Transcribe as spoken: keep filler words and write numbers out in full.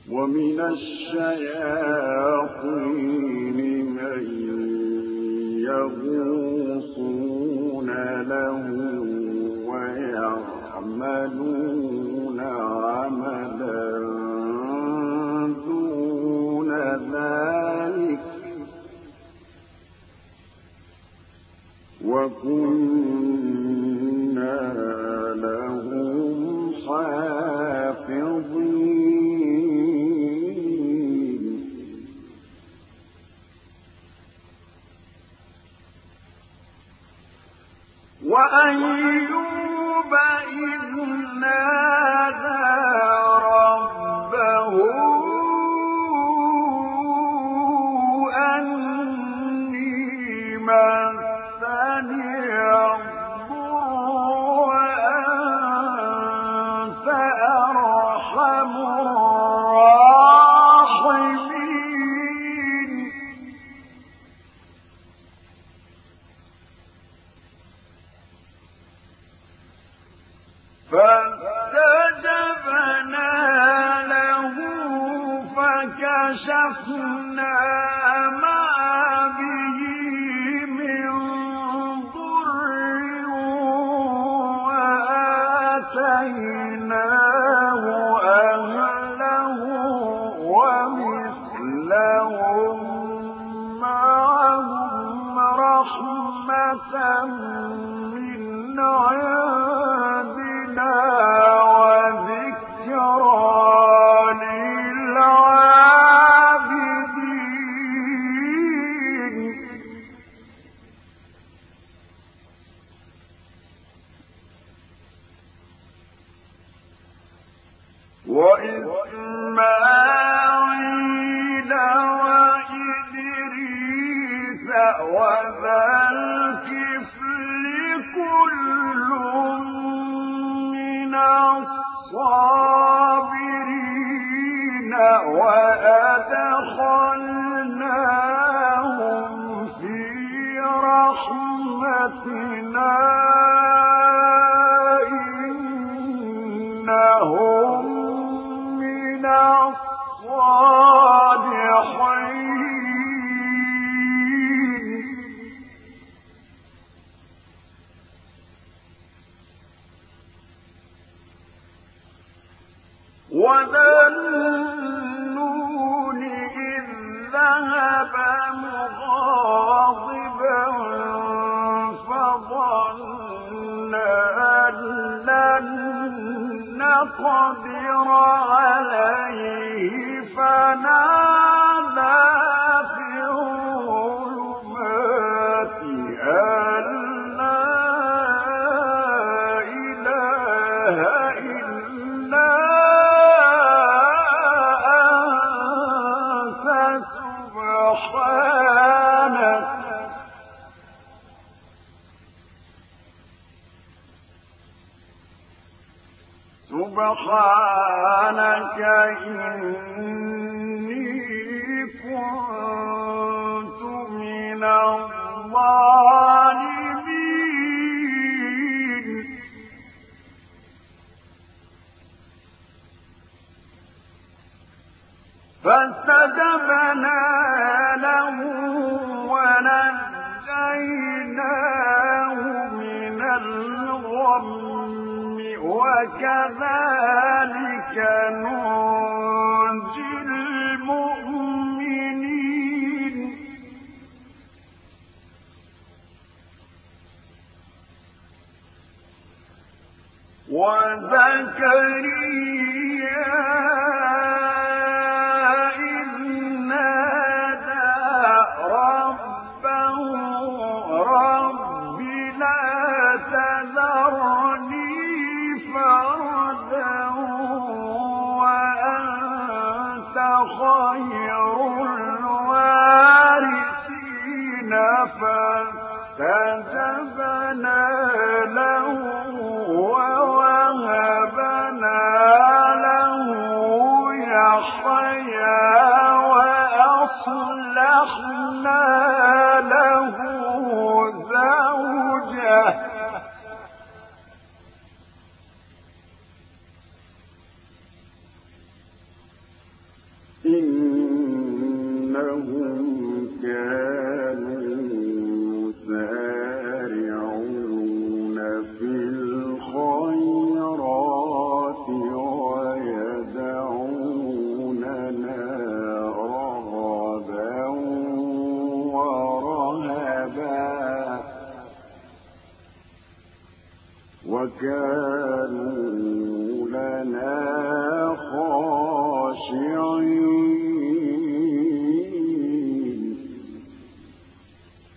ومن الشياطين من يغوصون له ويعملون عملا دون ذلك وكنا لهم حافظين وأيوب إذ نادى ربه أني مسني الضر وأنت أرحم الراحمين فاستجبنا له فكشفنا ما به من ضر وآتيناه أهله ومثلهم معهم رحمة من عندنا وذكرى للعابدين وإسماعيل وإدريس وذا الكفل كل من الصابرين وأدخلناهم في رحمتنا إنهم من الصالحين وذا النون إذ ذهب مغاضبا فظن أن لن نقدر عليه فنادى في الظلمات أن لا إله إلا أنت سبحانك سبحانك إني كنت من الظالمين فاستجبنا له ونجيناه من الغم وكذلك ننجي المؤمنين وزكريا إذ نادى ربه رب لا تذرني فردا وأنت خير الوارثين فاستجبنا له ووهبنا له يحيى وأصلحنا له زوجه إنهم كانوا يسارعون في الخيرات ويدعوننا رغبا ورهبا وكانوا